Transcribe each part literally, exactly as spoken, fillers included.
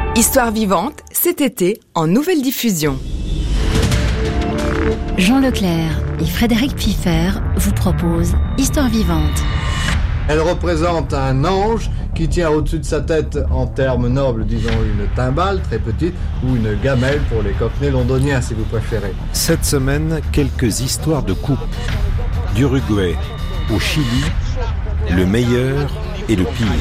Histoire vivante, cet été, en nouvelle diffusion. Jean Leclerc et Frédéric Piffer vous proposent Histoire vivante. Elle représente un ange qui tient au-dessus de sa tête, en termes nobles, disons une timbale très petite, ou une gamelle pour les cockneys londoniens si vous préférez. Cette semaine, quelques histoires de coupe. D'Uruguay au Chili, le meilleur et le pire.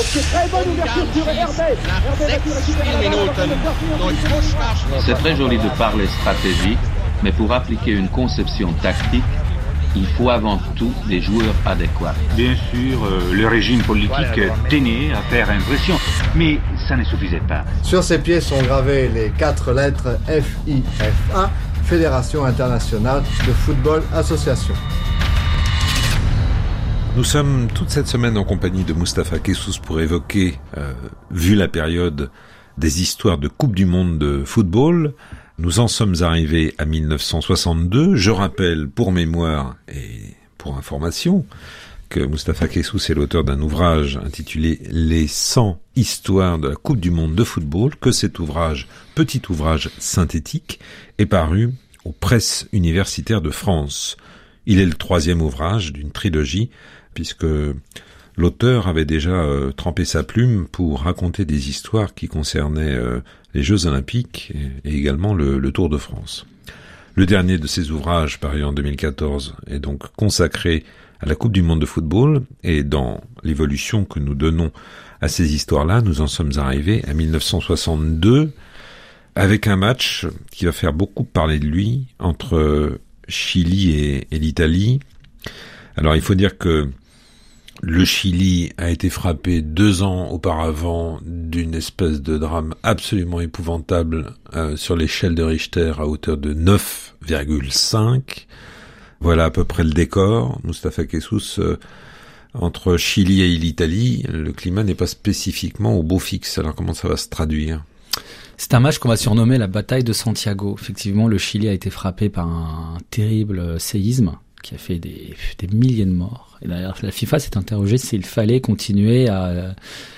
C'est très joli de parler stratégie, mais pour appliquer une conception tactique, il faut avant tout des joueurs adéquats. Bien sûr, euh, le régime politique tenait à faire impression, mais ça ne suffisait pas. Sur ses pieds sont gravées les quatre lettres F I F A, Fédération Internationale de Football Association. Nous sommes toute cette semaine en compagnie de Moustapha Kessous pour évoquer, euh, vu la période, des histoires de Coupe du Monde de football. Nous en sommes arrivés à mille neuf cent soixante-deux. Je rappelle, pour mémoire et pour information, que Moustapha Kessous est l'auteur d'un ouvrage intitulé « Les cent histoires de la Coupe du Monde de football », que cet ouvrage, petit ouvrage synthétique, est paru aux Presses universitaires de France. Il est le troisième ouvrage d'une trilogie, puisque l'auteur avait déjà euh, trempé sa plume pour raconter des histoires qui concernaient euh, les Jeux Olympiques et, et également le, le Tour de France. Le dernier de ces ouvrages, paru en deux mille quatorze, est donc consacré à la Coupe du Monde de football, et dans l'évolution que nous donnons à ces histoires-là, nous en sommes arrivés à mille neuf cent soixante-deux, avec un match qui va faire beaucoup parler de lui, entre Chili et, et l'Italie. Alors il faut dire que le Chili a été frappé deux ans auparavant d'une espèce de drame absolument épouvantable euh, sur l'échelle de Richter à hauteur de neuf virgule cinq. Voilà à peu près le décor. Moustapha Kessous, euh, entre Chili et l'Italie, le climat n'est pas spécifiquement au beau fixe. Alors comment ça va se traduire ? C'est un match qu'on va surnommer la bataille de Santiago. Effectivement, le Chili a été frappé par un terrible séisme qui a fait des, des milliers de morts. Et d'ailleurs, la FIFA s'est interrogée s'il fallait continuer à,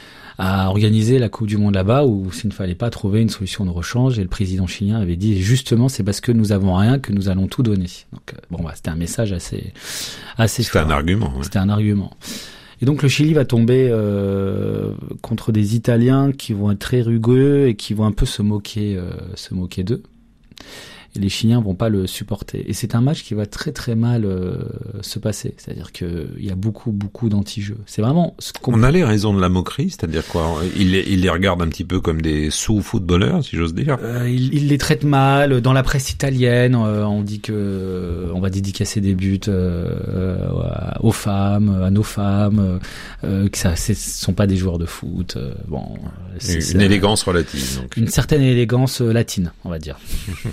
à organiser la Coupe du Monde là-bas ou s'il ne fallait pas trouver une solution de rechange. Et le président chilien avait dit, justement, c'est parce que nous avons rien que nous allons tout donner. Donc, bon, bah, c'était un message assez, assez C'était fort. un argument. Ouais. C'était un argument. Et donc le Chili va tomber euh, contre des Italiens qui vont être très rugueux et qui vont un peu se moquer, euh, se moquer d'eux. Et les Chiliens vont pas le supporter. Et c'est un match qui va très très mal euh, se passer. C'est-à-dire que il y a beaucoup beaucoup d'anti-jeux. C'est vraiment ce qu'on... On a les raisons de la moquerie, c'est-à-dire quoi ? Il les, il les regarde un petit peu comme des sous-footballeurs, si j'ose dire. Euh, il, il les traite mal. Dans la presse italienne, euh, on dit que on va dédicacer des buts euh, aux femmes, à nos femmes, euh, que ça, ce sont pas des joueurs de foot. Euh, bon, c'est, une c'est élégance relative. Donc. Une certaine élégance latine, on va dire.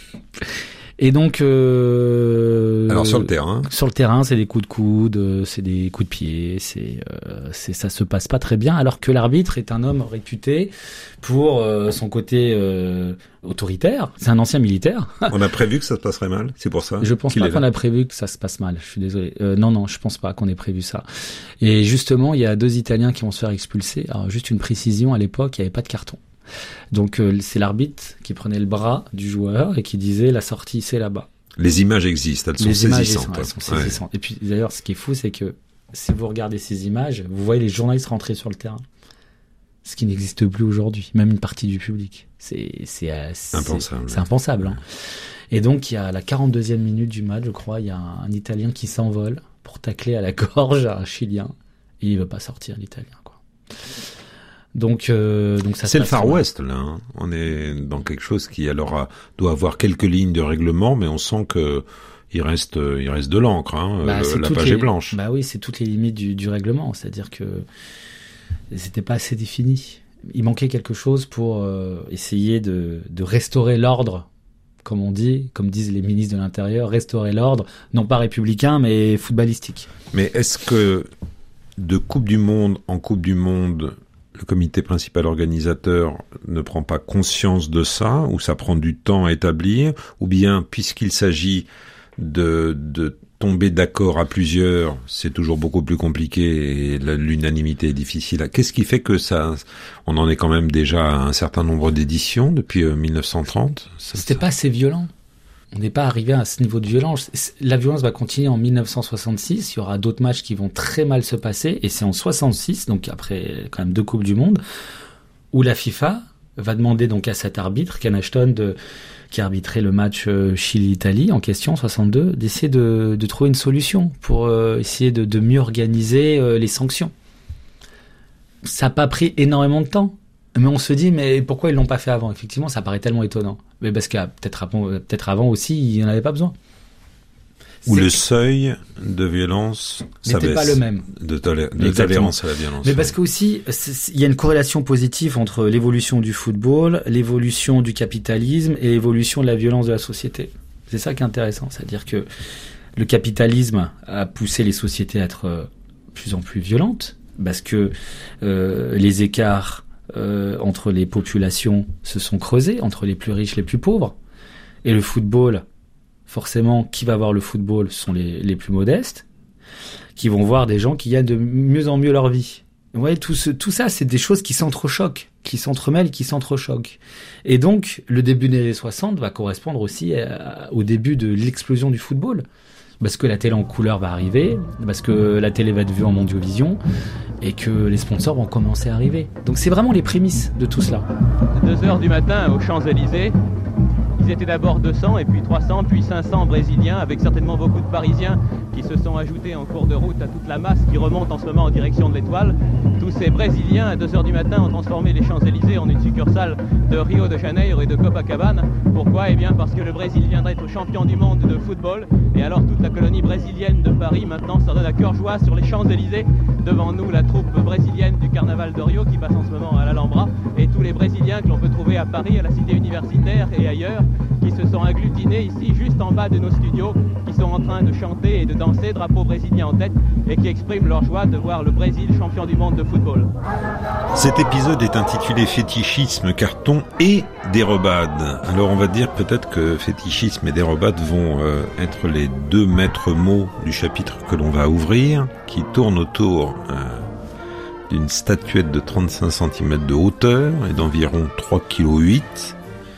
Et donc, euh, alors sur le terrain, sur le terrain, c'est des coups de coude, c'est des coups de pied, c'est, euh, c'est ça se passe pas très bien. Alors que l'arbitre est un homme réputé pour euh, son côté euh, autoritaire. C'est un ancien militaire. On a prévu que ça se passerait mal, c'est pour ça. Je pense pas qu'on a prévu que ça se passe mal. Je suis désolé. Euh, non, non, je pense pas qu'on ait prévu ça. Et justement, il y a deux Italiens qui vont se faire expulser. Alors juste une précision, à l'époque, il y avait pas de carton. Donc euh, c'est l'arbitre qui prenait le bras du joueur et qui disait la sortie c'est là-bas. Les images existent, elles sont les saisissantes. Images, elles sont saisissantes. Ouais. Et puis d'ailleurs ce qui est fou c'est que si vous regardez ces images, vous voyez les journalistes rentrer sur le terrain. Ce qui n'existe plus aujourd'hui, même une partie du public. C'est, c'est, c'est impensable. C'est impensable. Hein. Et donc il y a la quarante-deuxième minute du match, je crois, il y a un, un Italien qui s'envole pour tacler à la gorge à un Chilien et il veut pas sortir l'Italien quoi. Donc, euh, donc ça. C'est le Far West là. Hein. On est dans quelque chose qui alors a, doit avoir quelques lignes de règlement, mais on sent que il reste, il reste de l'encre. Hein. Bah, le, la page les, est blanche. Bah oui, c'est toutes les limites du, du règlement, c'est-à-dire que c'était pas assez défini. Il manquait quelque chose pour euh, essayer de, de restaurer l'ordre, comme on dit, comme disent les ministres de l'Intérieur, restaurer l'ordre, non pas républicain, mais footballistique. Mais est-ce que de Coupe du Monde en Coupe du Monde, le comité principal organisateur ne prend pas conscience de ça, ou ça prend du temps à établir, ou bien puisqu'il s'agit de, de tomber d'accord à plusieurs, c'est toujours beaucoup plus compliqué et la, l'unanimité est difficile. Qu'est-ce qui fait que ça, on en est quand même déjà à un certain nombre d'éditions depuis euh, mille neuf cent trente? Ça, C'était ça... pas assez violent. On n'est pas arrivé à ce niveau de violence. La violence va continuer en mille neuf cent soixante-six. Il y aura d'autres matchs qui vont très mal se passer. Et c'est en soixante-six, donc après quand même deux Coupes du Monde, où la FIFA va demander donc à cet arbitre, Ken Ashton, de, qui a arbitré le match Chili-Italie en question, en soixante-deux, d'essayer de, de trouver une solution pour euh, essayer de, de mieux organiser euh, les sanctions. Ça n'a pas pris énormément de temps. Mais on se dit, mais pourquoi ils l'ont pas fait avant? Effectivement, ça paraît tellement étonnant. Mais parce que peut-être avant, peut-être avant aussi, il n'y en avait pas besoin. Ou C'est le que... seuil de violence n'était pas le même. De, tolé- de tolérance à la violence. Mais parce qu'aussi, il y a une corrélation positive entre l'évolution du football, l'évolution du capitalisme et l'évolution de la violence de la société. C'est ça qui est intéressant. C'est-à-dire que le capitalisme a poussé les sociétés à être de plus en plus violentes parce que euh, les écarts Euh, entre les populations se sont creusés, entre les plus riches et les plus pauvres. Et le football, forcément, qui va voir le football sont les, les plus modestes, qui vont voir des gens qui gagnent de mieux en mieux leur vie. Vous voyez, tout, ce, tout ça, c'est des choses qui s'entrechoquent, qui s'entremêlent, qui s'entrechoquent. Et donc, le début des années soixante va correspondre aussi à, au début de l'explosion du football. Parce que la télé en couleur va arriver, parce que la télé va être vue en mondiovision, et que les sponsors vont commencer à arriver. Donc c'est vraiment les prémices de tout cela. deux heures du matin aux Champs-Élysées, ils étaient d'abord deux cents, et puis trois cents, puis cinq cents Brésiliens, avec certainement beaucoup de Parisiens qui se sont ajoutés en cours de route à toute la masse qui remonte en ce moment en direction de l'Étoile. Tous ces Brésiliens, à deux heures du matin, ont transformé les Champs-Élysées en une succursale de Rio de Janeiro et de Copacabana. Pourquoi ? Eh bien parce que le Brésil viendrait être champion du monde de football, et alors toute la colonie brésilienne de Paris maintenant s'en donne à cœur joie sur les Champs-Élysées. Devant nous, la troupe brésilienne du Carnaval de Rio qui passe en ce moment à l'Alhambra, et tous les Brésiliens que l'on peut trouver à Paris, à la cité universitaire et ailleurs, qui se sont agglutinés ici, juste en bas de nos studios, qui sont en train de chanter et de danser, drapeau brésilien en tête, et qui expriment leur joie de voir le Brésil champion du monde de football. Cet épisode est intitulé Fétichisme, carton et dérobade. Alors on va dire peut-être que fétichisme et dérobade vont euh, être les deux maîtres mots du chapitre que l'on va ouvrir, qui tourne autour euh, d'une statuette de trente-cinq centimètres de hauteur et d'environ trois virgule huit kilos.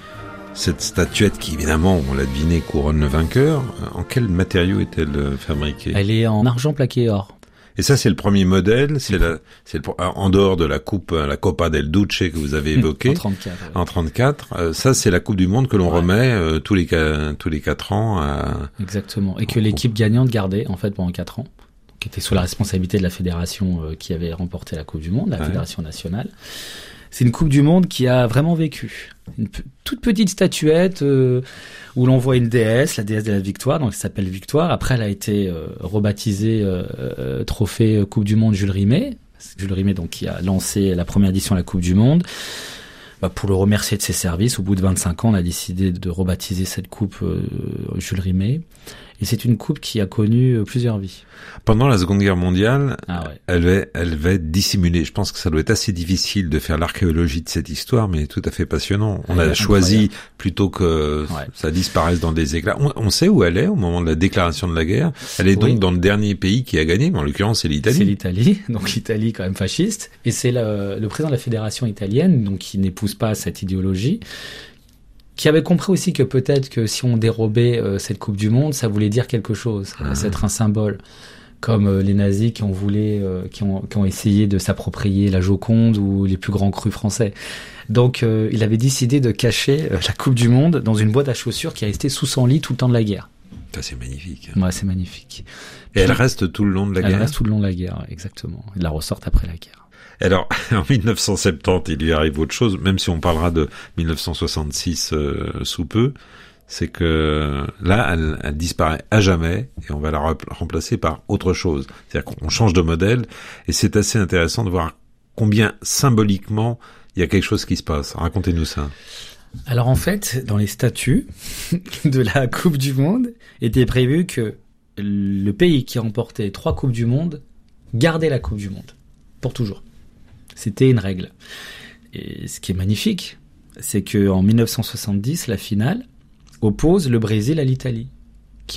Cette statuette qui, évidemment, on l'a deviné, couronne le vainqueur. En quel matériau est-elle fabriquée ? Elle est en argent plaqué or. Et ça, c'est le premier modèle. C'est la, c'est le, en dehors de la coupe, la Copa del Duce que vous avez évoquée. En trente-quatre. Ouais. En trente-quatre. Euh, ça, c'est la Coupe du Monde que l'on ouais. remet euh, tous les tous les quatre ans. À... Exactement. Et que l'équipe gagnante gardait en fait pendant quatre ans, qui était sous la responsabilité de la fédération euh, qui avait remporté la Coupe du Monde, la ouais. fédération nationale. C'est une Coupe du Monde qui a vraiment vécu. Une p- toute petite statuette euh, où l'on voit une déesse, la déesse de la victoire, donc elle s'appelle Victoire. Après, elle a été euh, rebaptisée euh, euh, Trophée Coupe du Monde Jules Rimet. C'est Jules Rimet donc qui a lancé la première édition de la Coupe du Monde. Bah, pour le remercier de ses services, au bout de vingt-cinq ans, on a décidé de rebaptiser cette coupe euh, Jules Rimet. Et c'est une coupe qui a connu euh, plusieurs vies. Pendant la Seconde Guerre mondiale, ah ouais. elle, va, elle va être dissimulée. Je pense que ça doit être assez difficile de faire l'archéologie de cette histoire, mais tout à fait passionnant. On ouais, a choisi incroyable. Plutôt que ouais. ça disparaisse dans des éclats. On, on sait où elle est au moment de la déclaration de la guerre. Elle est donc oui. dans le dernier pays qui a gagné, mais en l'occurrence c'est l'Italie. C'est l'Italie, donc l'Italie quand même fasciste. Et c'est le, le président de la fédération italienne, donc qui n'épouse pas cette idéologie, qui avait compris aussi que peut-être que si on dérobait euh, cette Coupe du Monde, ça voulait dire quelque chose, mmh. c'est être un symbole. Comme euh, les nazis qui ont voulu, euh, qui ont, qui ont essayé de s'approprier la Joconde ou les plus grands crus français. Donc, euh, il avait décidé de cacher euh, la Coupe du Monde dans une boîte à chaussures qui est restée sous son lit tout le temps de la guerre. Ça, c'est magnifique. Ouais, c'est magnifique. Et Puis, elle reste tout le long de la elle guerre. Elle reste tout le long de la guerre, exactement. Ils la ressortent après la guerre. Alors, en mille neuf cent soixante-dix, il lui arrive autre chose, même si on parlera de mille neuf cent soixante-six euh, sous peu, c'est que là, elle, elle disparaît à jamais et on va la remplacer par autre chose. C'est-à-dire qu'on change de modèle et c'est assez intéressant de voir combien symboliquement il y a quelque chose qui se passe. Racontez-nous ça. Alors en fait, dans les statuts de la Coupe du Monde, était prévu que le pays qui remportait trois Coupes du Monde gardait la Coupe du Monde pour toujours. C'était une règle. Et ce qui est magnifique, c'est que en mille neuf cent soixante-dix, la finale oppose le Brésil à l'Italie, qui ont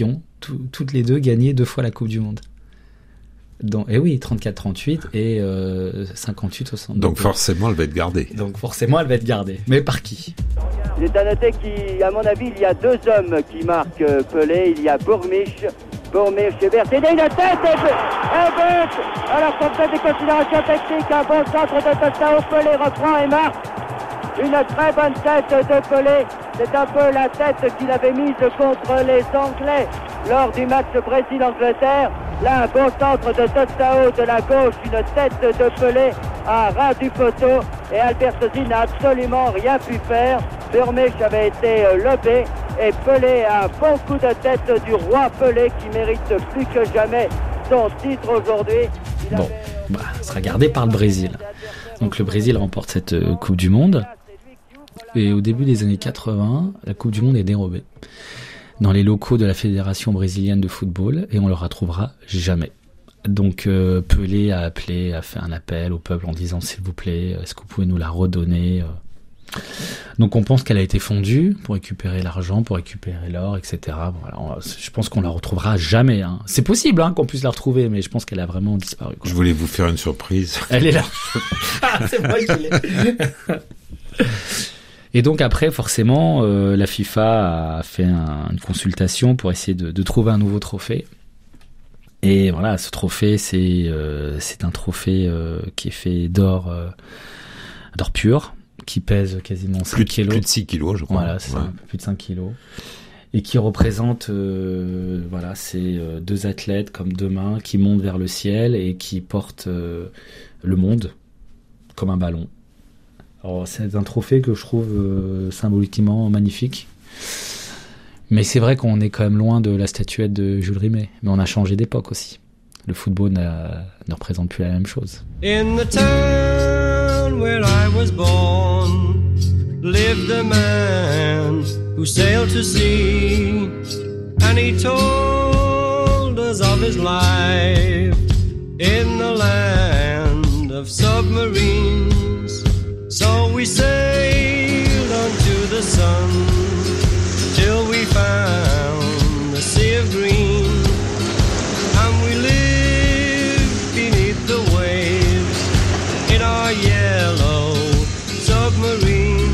tout, toutes les deux gagné deux fois la Coupe du Monde. Donc, et oui, trente-quatre trente-huit et euh, cinquante-huit soixante-deux. Donc forcément, elle va être gardée. Donc forcément, elle va être gardée. Mais par qui ? Il est à noter qu'à mon avis, il y a deux hommes qui marquent euh, Pelé. Il y a Bourmich, Bourmich et Berthédé. Une tête et but, un but. Alors qu'on fait des considérations techniques, un bon centre de Tostao. Pelé reprend et marque. Une très bonne tête de Pelé. C'est un peu la tête qu'il avait mise contre les Anglais lors du match Brésil-Angleterre. Là, un bon centre de Tostao de la gauche, une tête de Pelé à ras du poteau. Et Albertosi n'a absolument rien pu faire. Bourmich avait été lobé. Et Pelé a un bon coup de tête du roi Pelé qui mérite plus que jamais son titre aujourd'hui. Il bon, avait... bah, sera gardé par le Brésil. Donc le Brésil remporte cette euh, Coupe du Monde. Et au début des années quatre-vingts, la Coupe du Monde est dérobée dans les locaux de la Fédération brésilienne de football et on le retrouvera jamais. Donc euh, Pelé a appelé, a fait un appel au peuple en disant s'il vous plaît, est-ce que vous pouvez nous la redonner ? Donc on pense qu'elle a été fondue pour récupérer l'argent, pour récupérer l'or, et cetera. Voilà, on, je pense qu'on la retrouvera jamais. Hein. C'est possible hein, qu'on puisse la retrouver, mais je pense qu'elle a vraiment disparu. Quoi. Je voulais vous faire une surprise. Elle est là. C'est moi qui l'ai. Et donc après, forcément, euh, la FIFA a fait un, une consultation pour essayer de, de trouver un nouveau trophée. Et voilà, ce trophée, c'est euh, c'est un trophée euh, qui est fait d'or, euh, d'or pur, qui pèse quasiment cinq plus, kilos. Plus de six kilos, je crois. Voilà, c'est ouais. ça, plus de cinq kilos. Et qui représente, euh, voilà, c'est euh, deux athlètes comme deux mains qui montent vers le ciel et qui portent euh, le monde comme un ballon. Alors, c'est un trophée que je trouve euh, symboliquement magnifique. Mais c'est vrai qu'on est quand même loin de la statuette de Jules Rimet. Mais on a changé d'époque aussi. Le football n'a, ne représente plus la même chose. In the town where I was born lived a man who sailed to sea, and he told us of his life in the land of submarines. So we sailed unto the sun till we found the sea of green, and we lived beneath the waves in our yellow submarine.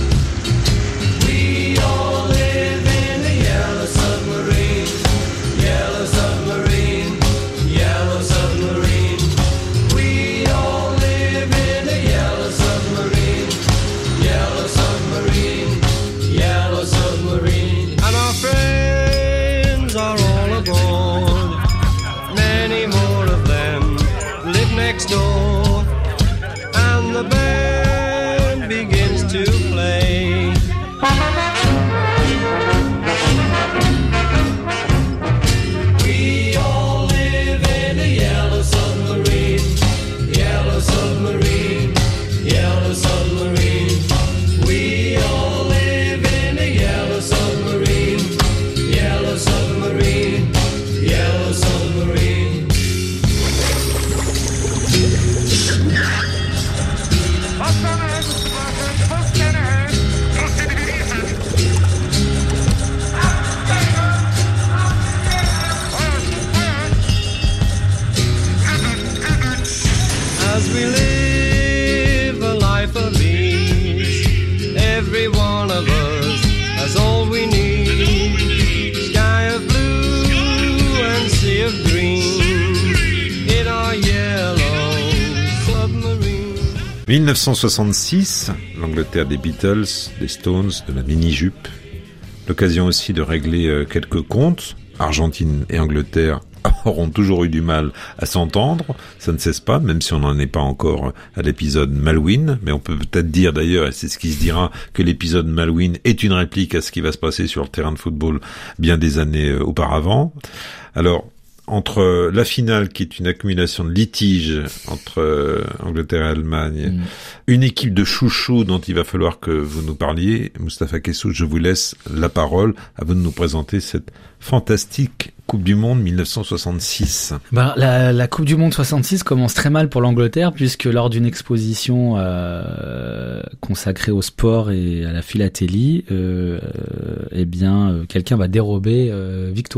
We all live in a yellow submarine, yellow submarine, yellow submarine. We all live in a yellow submarine, yellow submarine, yellow submarine. And our friends are all aboard, many more of them live next door, and the band begins to play. We all live in a yellow submarine, yellow submarine, yellow submarine. We all live in a yellow submarine, yellow submarine, yellow submarine. As we live a life of ease, every one of us has all we need. Sky of blue and sea of green in our yellow submarine. dix-neuf cent soixante-six, l'Angleterre des Beatles, des Stones, de la mini-jupe. L'occasion aussi de régler euh, quelques comptes. Argentine et Angleterre auront toujours eu du mal à s'entendre, ça ne cesse pas, même si on n'en est pas encore à l'épisode Malouine, mais on peut peut-être dire d'ailleurs, et c'est ce qui se dira, que l'épisode Malouine est une réplique à ce qui va se passer sur le terrain de football bien des années euh, auparavant. Alors, entre la finale qui est une accumulation de litiges entre euh, Angleterre et Allemagne, mmh. une équipe de chouchous dont il va falloir que vous nous parliez, Moustapha Kessous, je vous laisse la parole à vous de nous présenter cette fantastique Coupe du Monde dix-neuf cent soixante-six. Ben, la, la Coupe du Monde soixante-six commence très mal pour l'Angleterre puisque lors d'une exposition euh, consacrée au sport et à la philatélie, euh, euh, eh bien, euh, quelqu'un va dérober euh, Victoire.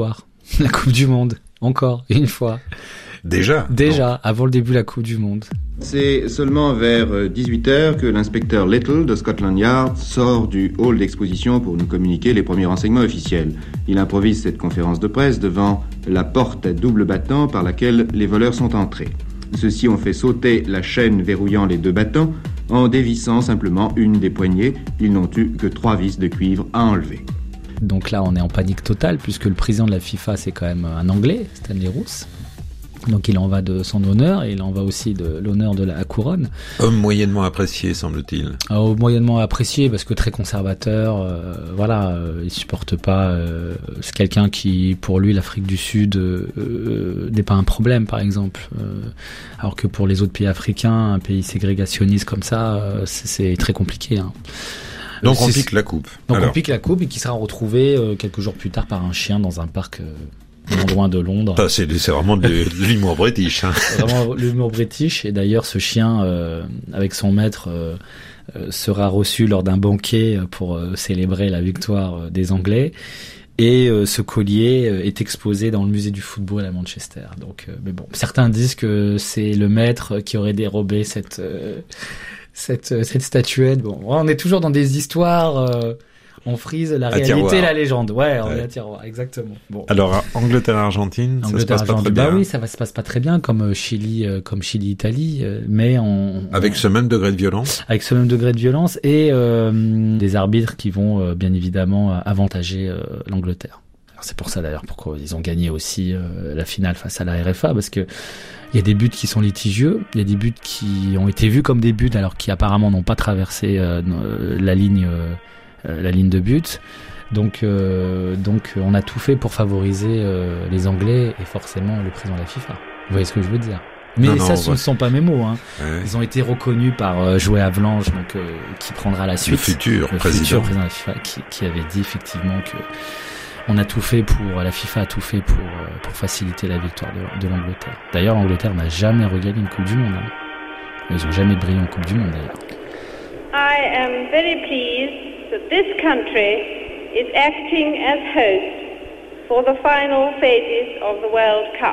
La Coupe du Monde. Encore, une fois. Déjà Déjà, donc. Avant le début de la Coupe du Monde. C'est seulement vers dix-huit heures que l'inspecteur Little de Scotland Yard sort du hall d'exposition pour nous communiquer les premiers renseignements officiels. Il improvise cette conférence de presse devant la porte à double battant par laquelle les voleurs sont entrés. Ceux-ci ont fait sauter la chaîne verrouillant les deux battants en dévissant simplement une des poignées. Ils n'ont eu que trois vis de cuivre à enlever. Donc là, on est en panique totale puisque le président de la FIFA, c'est quand même un Anglais, Stanley Roos. Donc il en va de son honneur et il en va aussi de l'honneur de la couronne. Homme moyennement apprécié, semble-t-il. Euh, moyennement apprécié parce que très conservateur. Euh, voilà, euh, il supporte pas. Euh, c'est quelqu'un qui, pour lui, l'Afrique du Sud euh, euh, n'est pas un problème, par exemple. Euh, alors que pour les autres pays africains, un pays ségrégationniste comme ça, euh, c'est, c'est très compliqué. Hein. Donc c'est, on pique la coupe. Donc Alors. on pique la coupe et qui sera retrouvé euh, quelques jours plus tard par un chien dans un parc. Euh, non loin de Londres. Ça, c'est, c'est vraiment de, de l'humour british. Hein. Vraiment l'humour british. Et d'ailleurs, ce chien, euh, avec son maître, euh, euh, sera reçu lors d'un banquet pour euh, célébrer la victoire euh, des Anglais. Et euh, ce collier euh, est exposé dans le musée du football à Manchester. Donc, euh, mais bon, certains disent que c'est le maître qui aurait dérobé cette euh, cette cette statuette. Bon, on est toujours dans des histoires. Euh, On frise la réalité et la légende. Ouais, on ouais. est à tiroir, exactement. Bon. Alors, Angleterre-Argentine, ça se passe pas très bien. Bah oui, ça va se passe pas très bien, comme Chili, euh, comme Chili-Italie, euh, mais on, avec on, ce même degré de violence. Avec ce même degré de violence et euh, des arbitres qui vont euh, bien évidemment avantager euh, l'Angleterre. Alors c'est pour ça d'ailleurs pourquoi ils ont gagné aussi euh, la finale face à la R F A, parce que il y a des buts qui sont litigieux, il y a des buts qui ont été vus comme des buts alors qui apparemment n'ont pas traversé euh, la ligne. Euh, Euh, la ligne de but. Donc, euh, donc on a tout fait pour favoriser euh, les Anglais et forcément le président de la FIFA. Vous voyez ce que je veux dire? Mais non, ça, non, ce ne sont pas mes mots. Hein. Ouais. Ils ont été reconnus par euh, Joey Avalanche, donc euh, qui prendra la suite. Le futur le président. futur président de la FIFA, qui, qui avait dit effectivement que on a tout fait pour la FIFA a tout fait pour euh, pour faciliter la victoire de, de l'Angleterre. D'ailleurs, l'Angleterre n'a jamais regagné une Coupe du Monde. Hein. Ils n'ont jamais brillé en Coupe du Monde d'ailleurs. I am very pleased that this country is acting as host for the final phases of the World Cup.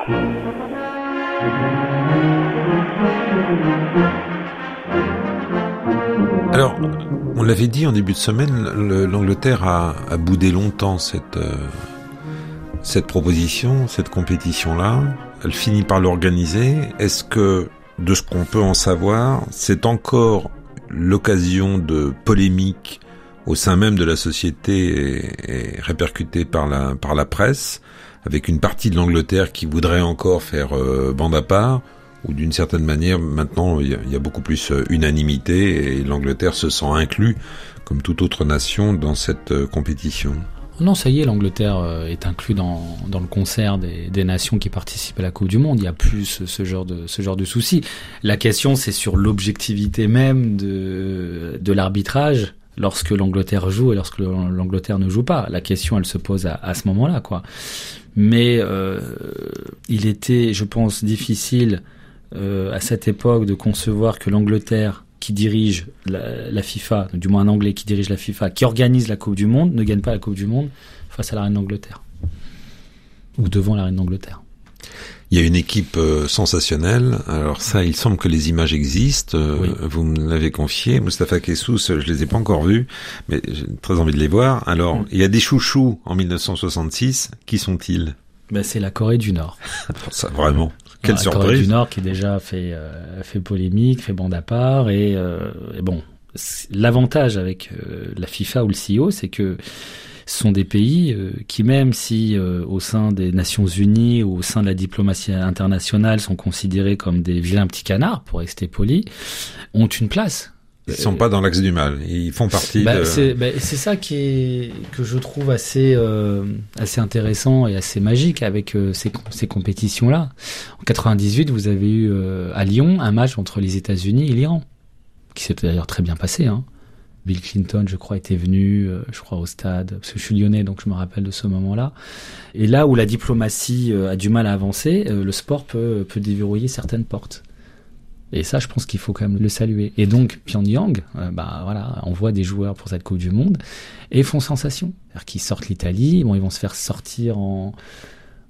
Alors, on l'avait dit en début de semaine, le, l'Angleterre a, a boudé longtemps cette, euh, cette proposition, cette compétition-là. Elle finit par l'organiser. Est-ce que, de ce qu'on peut en savoir, c'est encore l'occasion de polémiques au sein même de la société est, est répercutée par la, par la presse, avec une partie de l'Angleterre qui voudrait encore faire euh, bande à part, ou d'une certaine manière, maintenant, il y, y a beaucoup plus euh, unanimité, et l'Angleterre se sent inclus, comme toute autre nation, dans cette euh, compétition. Non, ça y est, l'Angleterre euh, est inclus dans, dans le concert des, des nations qui participent à la Coupe du Monde. Il n'y a plus ce, ce genre de, ce genre de soucis. La question, c'est sur l'objectivité même de, de l'arbitrage, lorsque l'Angleterre joue et lorsque l'Angleterre ne joue pas. La question, elle se pose à, à ce moment-là, quoi. Mais euh, il était, je pense, difficile euh, à cette époque de concevoir que l'Angleterre, qui dirige la, la FIFA, du moins un Anglais qui dirige la FIFA, qui organise la Coupe du Monde, ne gagne pas la Coupe du Monde face à la Reine d'Angleterre. Ou devant la Reine d'Angleterre. Il y a une équipe euh, sensationnelle. Alors ça, il semble que les images existent. Euh, oui. Vous me l'avez confié. Moustapha Kessous, je les ai pas encore vus, mais j'ai très envie de les voir. Alors, mmh. il y a des chouchous en dix-neuf cent soixante-six. Qui sont-ils? Ben, c'est la Corée du Nord. Ça, vraiment. Quelle la surprise. La Corée du Nord qui déjà fait euh, fait polémique, fait bande à part. Et, euh, et bon, l'avantage avec euh, la FIFA ou le C I O, c'est que ce sont des pays euh, qui, même si euh, au sein des Nations Unies ou au sein de la diplomatie internationale sont considérés comme des vilains petits canards, pour rester poli, ont une place. Ils sont pas dans l'axe du mal. Ils font partie bah, de... C'est, bah, c'est ça qui est, que je trouve assez, euh, assez intéressant et assez magique avec euh, ces, ces compétitions-là. En quatre-vingt-dix-huit, vous avez eu euh, à Lyon un match entre les États-Unis et l'Iran, qui s'est d'ailleurs très bien passé, hein. Bill Clinton, je crois, était venu, euh, je crois, au stade, parce que je suis lyonnais, donc je me rappelle de ce moment-là. Et là où la diplomatie euh, a du mal à avancer, euh, le sport peut, peut déverrouiller certaines portes. Et ça, je pense qu'il faut quand même le saluer. Et donc, Pyongyang, euh, bah voilà, envoie des joueurs pour cette Coupe du Monde et font sensation. C'est-à-dire qu'ils sortent l'Italie, bon, ils vont se faire sortir en,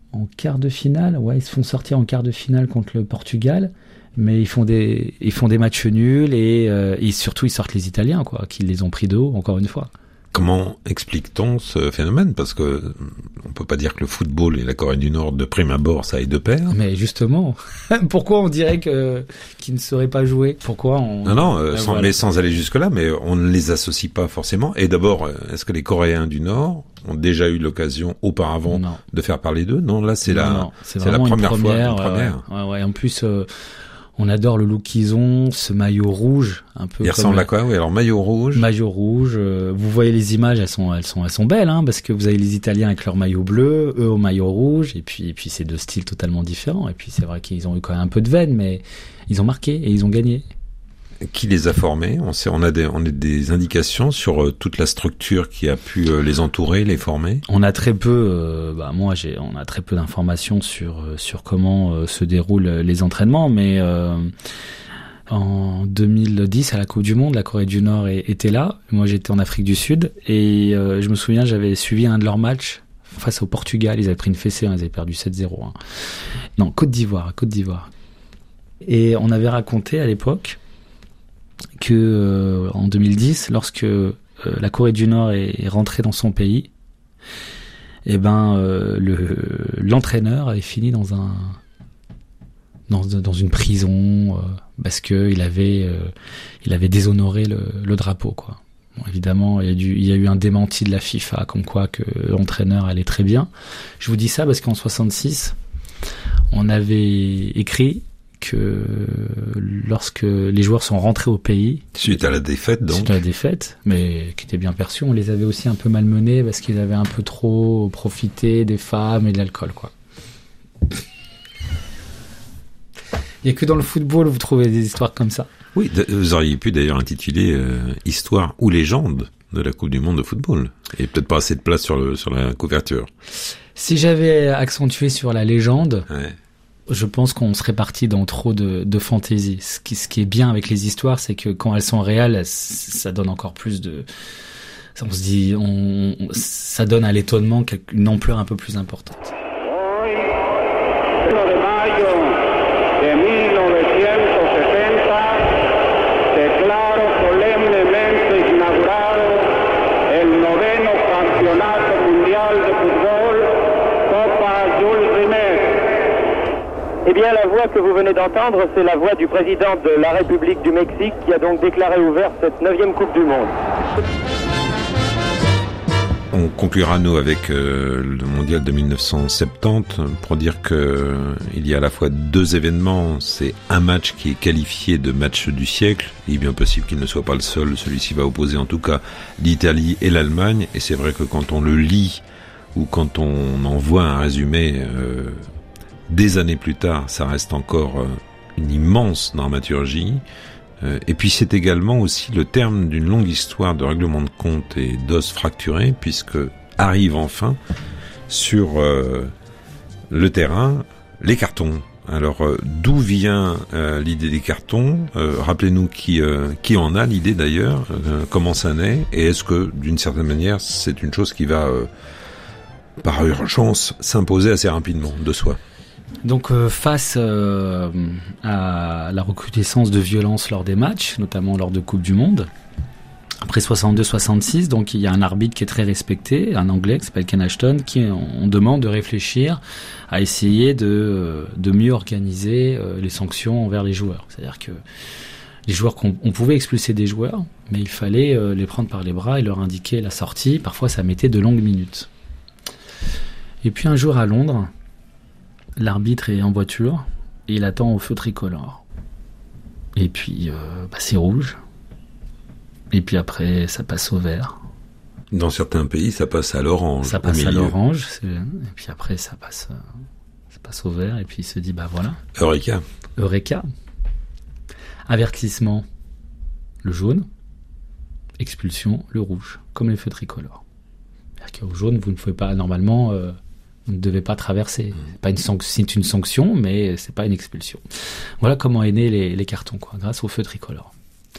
en quart de finale. Ouais, ils se font sortir en quart de finale contre le Portugal. Mais ils font des, ils font des matchs nuls et, euh, et surtout ils sortent les Italiens, quoi, qui les ont pris de haut, encore une fois. Comment explique-t-on ce phénomène ? Parce que on peut pas dire que le football et la Corée du Nord, de prime abord, ça aille de pair. Mais justement, pourquoi on dirait que qu'ils ne sauraient pas jouer ? Pourquoi on... Non, non, euh, ben sans, voilà. mais sans aller jusque-là, mais on ne les associe pas forcément. Et d'abord, est-ce que les Coréens du Nord ont déjà eu l'occasion auparavant non. de faire parler d'eux ? Non, là c'est non, la, non, c'est, c'est la première, une première fois. Une ouais, première. Ouais, ouais, en plus. Euh, On adore le look qu'ils ont, ce maillot rouge, un peu. Il comme ressemble à quoi ? Oui, alors maillot rouge. Maillot rouge. Euh, vous voyez les images, elles sont, elles sont, elles sont belles, hein, parce que vous avez les Italiens avec leur maillot bleu, eux au maillot rouge, et puis, et puis c'est deux styles totalement différents. Et puis c'est vrai qu'ils ont eu quand même un peu de veine, mais ils ont marqué et ils ont gagné. Qui les a formés ? On sait, on a des, on a des indications sur euh, toute la structure qui a pu euh, les entourer, les former. On a très peu, euh, bah moi j'ai, on a très peu d'informations sur euh, sur comment euh, se déroulent les entraînements, mais euh, en deux mille dix à la Coupe du Monde, la Corée du Nord était là. Moi j'étais en Afrique du Sud et euh, je me souviens, j'avais suivi un de leurs matchs face au Portugal. Ils avaient pris une fessée, hein, ils avaient perdu sept zéro. Hein. Non, Côte d'Ivoire, Côte d'Ivoire. Et on avait raconté à l'époque que euh, en deux mille dix, lorsque euh, la Corée du Nord est, est rentrée dans son pays, eh ben euh, le l'entraîneur avait fini dans un dans dans une prison euh, parce que il avait euh, il avait déshonoré le, le drapeau, quoi. Bon, évidemment, il y a du il y a eu un démenti de la FIFA comme quoi que l'entraîneur allait très bien. Je vous dis ça parce qu'en soixante-six, on avait écrit que lorsque les joueurs sont rentrés au pays, suite à la défaite, donc suite à la défaite, mais qui était bien perçu, on les avait aussi un peu malmenés parce qu'ils avaient un peu trop profité des femmes et de l'alcool, quoi. Il y a que dans le football où vous trouvez des histoires comme ça. Oui, vous auriez pu d'ailleurs intituler euh, Histoire ou légende de la Coupe du Monde de football. Et peut-être pas assez de place sur le sur la couverture. Si j'avais accentué sur la légende. Ouais. Je pense qu'on serait parti dans trop de, de fantaisie. Ce qui, ce qui est bien avec les histoires, c'est que quand elles sont réelles, ça donne encore plus de... On se dit, on, ça donne à l'étonnement une ampleur un peu plus importante. Eh bien, la voix que vous venez d'entendre, c'est la voix du président de la République du Mexique qui a donc déclaré ouverte cette neuvième Coupe du Monde. On conclura, nous, avec euh, le mondial de mille neuf cent soixante-dix pour dire que euh, il y a à la fois deux événements. C'est un match qui est qualifié de match du siècle. Il est bien possible qu'il ne soit pas le seul. Celui-ci va opposer en tout cas l'Italie et l'Allemagne. Et c'est vrai que quand on le lit ou quand on en voit un résumé... Euh, Des années plus tard, ça reste encore euh, une immense dramaturgie. Euh, et puis c'est également aussi le terme d'une longue histoire de règlement de compte et d'os fracturés, puisque arrive enfin sur euh, le terrain les cartons. Alors euh, d'où vient euh, l'idée des cartons ? euh, Rappelez-nous qui euh, qui en a l'idée d'ailleurs, euh, comment ça naît, et est-ce que d'une certaine manière c'est une chose qui va euh, par urgence s'imposer assez rapidement de soi ? Donc euh, face euh, à la recrudescence de violence lors des matchs, notamment lors de Coupe du Monde, après soixante-deux soixante-six, donc il y a un arbitre qui est très respecté, un Anglais qui s'appelle Ken Ashton, qui on demande de réfléchir à essayer de de mieux organiser euh, les sanctions envers les joueurs. C'est-à-dire que les joueurs qu'on on pouvait expulser des joueurs, mais il fallait euh, les prendre par les bras et leur indiquer la sortie. Parfois, ça mettait de longues minutes. Et puis un jour à Londres, l'arbitre est en voiture et il attend au feu tricolore. Et puis, euh, bah, c'est rouge. Et puis après, ça passe au vert. Dans certains pays, ça passe à l'orange. Ça passe à l'orange. C'est... Et puis après, ça passe, euh, ça passe au vert. Et puis il se dit, bah voilà. Eureka. Eureka. Avertissement, le jaune. Expulsion, le rouge. Comme les feux tricolores. C'est-à-dire qu'au jaune, vous ne pouvez pas, normalement... Euh, Vous ne devez pas traverser. C'est pas une sanction, c'est une sanction, mais c'est pas une expulsion. Voilà comment est né les, les cartons, quoi, grâce au feu tricolore.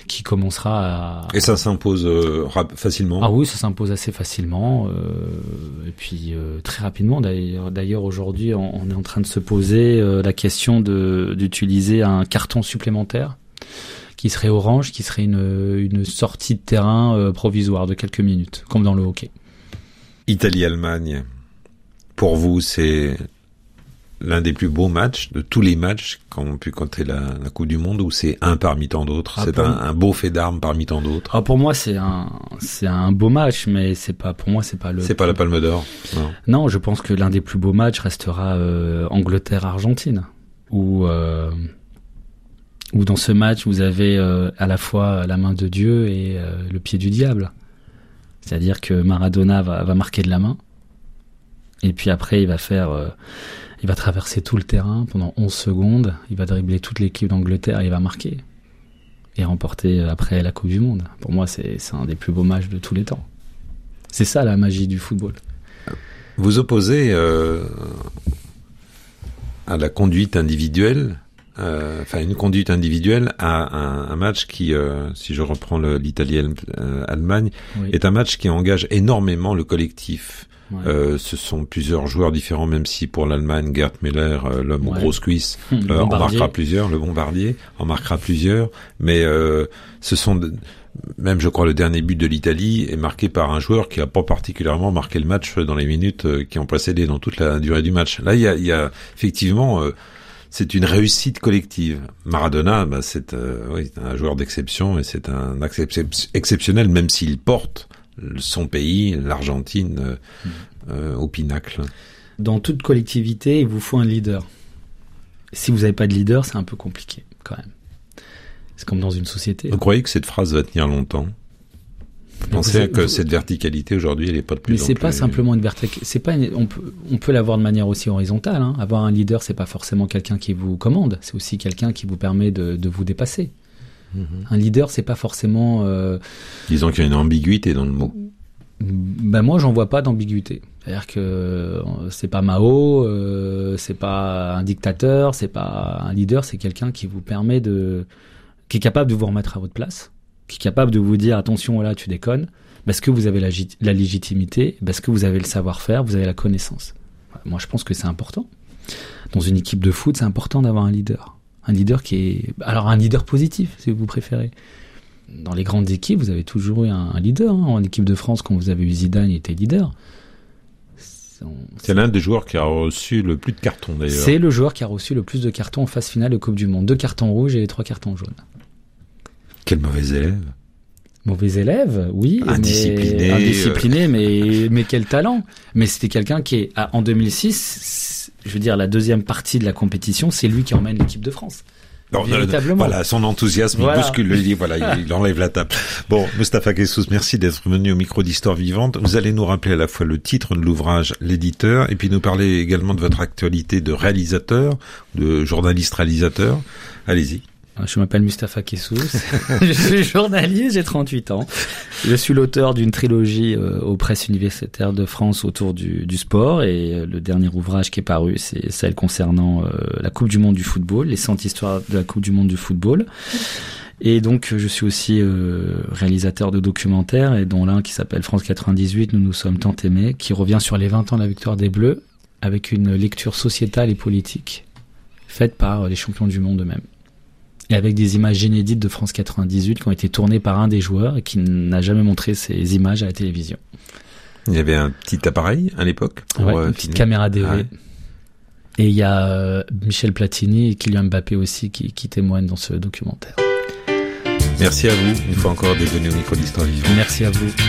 qui commencera à... Et ça s'impose euh, rap- facilement. Ah oui, ça s'impose assez facilement, euh, et puis euh, très rapidement. D'ailleurs, d'ailleurs aujourd'hui, on, on est en train de se poser euh, la question de d'utiliser un carton supplémentaire qui serait orange, qui serait une une sortie de terrain euh, provisoire de quelques minutes, comme dans le hockey. Italie-Allemagne, pour vous, c'est l'un des plus beaux matchs de tous les matchs qu'ont pu compter la, la Coupe du Monde, ou c'est un parmi tant d'autres? Ah, c'est un, un beau fait d'armes parmi tant d'autres? Ah, pour moi, c'est un, c'est un beau match, mais c'est pas, pour moi, c'est pas le... C'est pas la Palme d'Or? Non. Non, je pense que l'un des plus beaux matchs restera euh, Angleterre-Argentine, où, euh, où dans ce match, vous avez euh, à la fois la main de Dieu et euh, le pied du diable. C'est-à-dire que Maradona va, va marquer de la main, et puis après, il va faire... Euh, il va traverser tout le terrain pendant onze secondes, il va dribbler toute l'équipe d'Angleterre et il va marquer. Et remporter après la Coupe du Monde. Pour moi, c'est, c'est un des plus beaux matchs de tous les temps. C'est ça la magie du football. Vous opposez euh, à la conduite individuelle, euh, enfin une conduite individuelle à un, un match qui, euh, si je reprends le, l'Italie-Allemagne, oui. est un match qui engage énormément le collectif. Ouais. Euh, ce sont plusieurs joueurs différents, même si pour l'Allemagne, Gerd Müller, euh, l'homme ouais. aux grosses cuisses, euh, en marquera plusieurs, le bombardier en marquera plusieurs, mais euh, ce sont de, même je crois le dernier but de l'Italie est marqué par un joueur qui a pas particulièrement marqué le match dans les minutes euh, qui ont précédé, dans toute la durée du match. Là, il y a, il y a effectivement, euh, c'est une réussite collective. Maradona, bah, c'est euh, oui, un joueur d'exception et c'est un excep- exceptionnel, même s'il porte son pays, l'Argentine, euh, euh, au pinacle. Dans toute collectivité, il vous faut un leader. Si vous n'avez pas de leader, c'est un peu compliqué, quand même. C'est comme dans une société. Vous croyez que cette phrase va tenir longtemps? Vous pensez vous, que vous, cette verticalité, aujourd'hui, elle n'est pas de plus mais en c'est plus... pas simplement une verticalité. C'est pas une, on peut, on peut l'avoir de manière aussi horizontale, hein. Avoir un leader, c'est pas forcément quelqu'un qui vous commande. C'est aussi quelqu'un qui vous permet de, de vous dépasser. Mmh. Un leader, c'est pas forcément... Euh... Disons qu'il y a une ambiguïté dans le mot. Ben moi, j'en vois pas d'ambiguïté. C'est-à-dire que euh, c'est pas Mao, euh, c'est pas un dictateur, c'est pas un leader, c'est quelqu'un qui vous permet de... qui est capable de vous remettre à votre place, qui est capable de vous dire, attention, là, tu déconnes, parce que vous avez la, la légitimité, parce que vous avez le savoir-faire, vous avez la connaissance. Moi, je pense que c'est important. Dans une équipe de foot, c'est important d'avoir un leader. Un leader qui est... Alors, un leader positif, si vous préférez. Dans les grandes équipes, vous avez toujours eu un, un leader. Hein. En équipe de France, quand vous avez eu Zidane, il était leader. C'est, c'est l'un des joueurs qui a reçu le plus de cartons, d'ailleurs. C'est le joueur qui a reçu le plus de cartons en phase finale de Coupe du Monde. Deux cartons rouges et trois cartons jaunes. Quel mauvais élève. Mauvais élève, oui. Indiscipliné. Mais, indiscipliné, euh... mais, mais quel talent. Mais c'était quelqu'un qui est... En deux mille six, je veux dire, la deuxième partie de la compétition, c'est lui qui emmène l'équipe de France. Non, véritablement. Voilà, son enthousiasme, voilà. Il bouscule le lit, voilà, il, il enlève la table. Bon, Moustapha Guessous, merci d'être venu au micro d'Histoire Vivante. Vous allez nous rappeler à la fois le titre de l'ouvrage, l'éditeur, et puis nous parler également de votre actualité de réalisateur, de journaliste-réalisateur. Allez-y. Je m'appelle Moustapha Guessous, je suis journaliste, j'ai trente-huit ans. Je suis l'auteur d'une trilogie euh, aux presses universitaires de France autour du, du sport, et euh, le dernier ouvrage qui est paru, c'est celle concernant euh, la Coupe du Monde du football, les cent histoires de la Coupe du Monde du football. Et donc je suis aussi euh, réalisateur de documentaires, et dont l'un qui s'appelle France quatre-vingt-dix-huit, Nous nous sommes tant aimés, qui revient sur les vingt ans de la victoire des Bleus, avec une lecture sociétale et politique faite par les champions du monde eux-mêmes. Et avec des images inédites de France quatre-vingt-dix-huit qui ont été tournées par un des joueurs et qui n'a jamais montré ces images à la télévision. Il y avait un petit appareil à l'époque pour ouais, euh, une petite caméra D V. Ah ouais. Et il y a euh, Michel Platini et Kylian Mbappé aussi qui, qui témoignent dans ce documentaire. Merci à vous, une fois encore, d'être venu au micro d'Histoire Vivante. Merci à vous.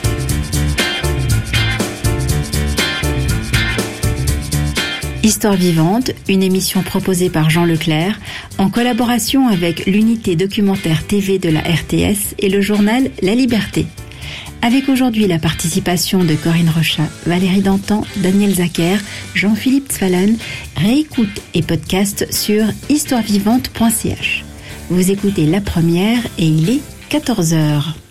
Histoire vivante, une émission proposée par Jean Leclerc en collaboration avec l'unité documentaire T V de la R T S et le journal La Liberté. Avec aujourd'hui la participation de Corinne Rochat, Valérie Dantan, Daniel Zacher, Jean-Philippe Svallen, réécoute et podcast sur histoire vivante point c h. Vous écoutez La Première et il est quatorze heures.